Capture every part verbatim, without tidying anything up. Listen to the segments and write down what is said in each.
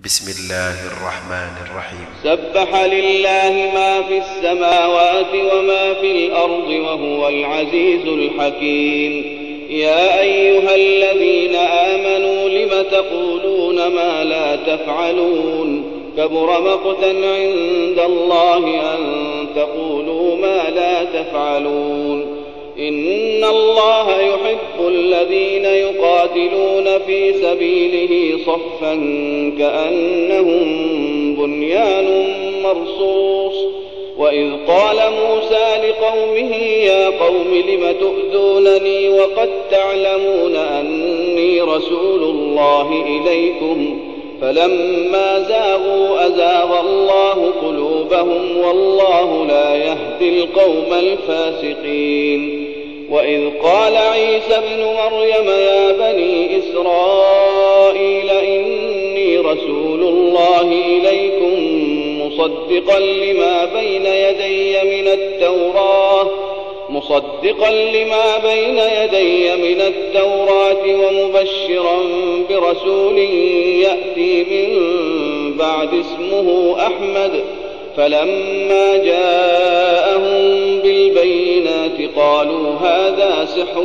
بسم الله الرحمن الرحيم. سبح لله ما في السماوات وما في الأرض وهو العزيز الحكيم. يا أيها الذين آمنوا لم تقولون ما لا تفعلون كبر مقتا عند الله أن تقولوا ما لا تفعلون. إن الله يحب الذين يقاتلون في سبيله صفا كأنهم بنيان مرصوص. وإذ قال موسى لقومه يا قوم لم تؤذونني وقد تعلمون أني رسول الله إليكم فلما زاغوا أزاغ الله قلوبهم والله لا يهدي القوم الفاسقين. وإذ قال عيسى ابن مريم يا بني إسرائيل إني رسول الله إليكم مصدقا لما بين يدي من التوراة مصدقا لما بين يدي من التوراة ومبشرا برسول يأتي من بعد اسمه أحمد. فلما جاءهم بالبينات قالوا هذا سحر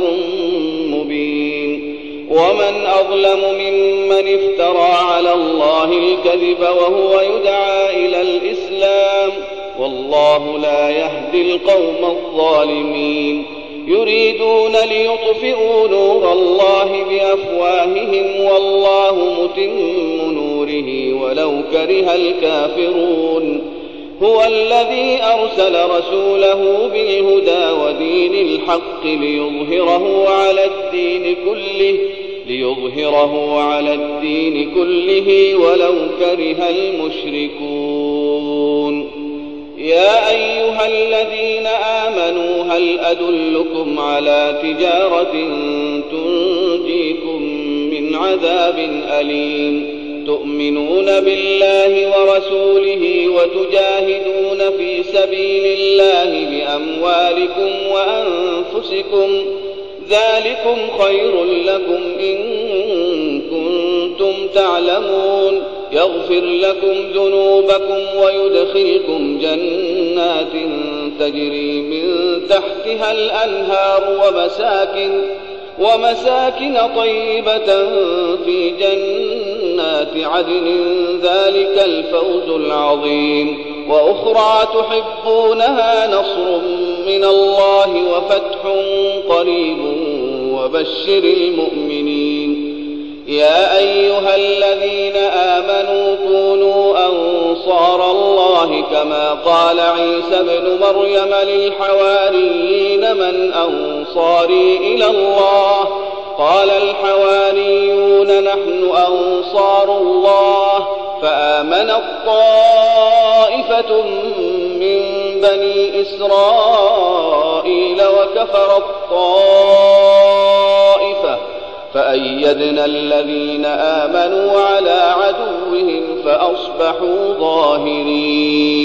مبين. ومن أظلم ممن افترى على الله الكذب وهو يدعى إلى الإسلام والله لا يهدي القوم الظالمين. يريدون ليطفئوا نور الله بأفواههم والله متم نوره ولو كره الكافرون. هو الذي أرسل رسوله بالهدى ودين الحق ليظهره على الدين كله ليظهره على الدين كله ولو كره المشركون. يا أيها الذين آمنوا هل أدلكم على تجارة تنجيكم من عذاب أليم تؤمنون بالله ورسوله وتجاهدون في سبيل الله بأموالكم وأنفسكم ذلكم خير لكم إن كنتم تعلمون. يغفر لكم ذنوبكم ويدخلكم جنات تجري من تحتها الأنهار ومساكن ومساكن طيبة في جنات عدن ذلك الفوز العظيم. وأخرى تحبونها نصر من الله وفتح قريب وبشر المؤمنين. يا أيها الذين آمنوا كونوا أنصار الله كما قال عيسى ابن مريم للحواريين من أنصاري إلى الله قال الحواريون نحن أنصار الله فآمنت طائفة من بني إسرائيل وكفرت طائفة فأيدنا الذين آمنوا على عدوهم فأصبحوا ظاهرين.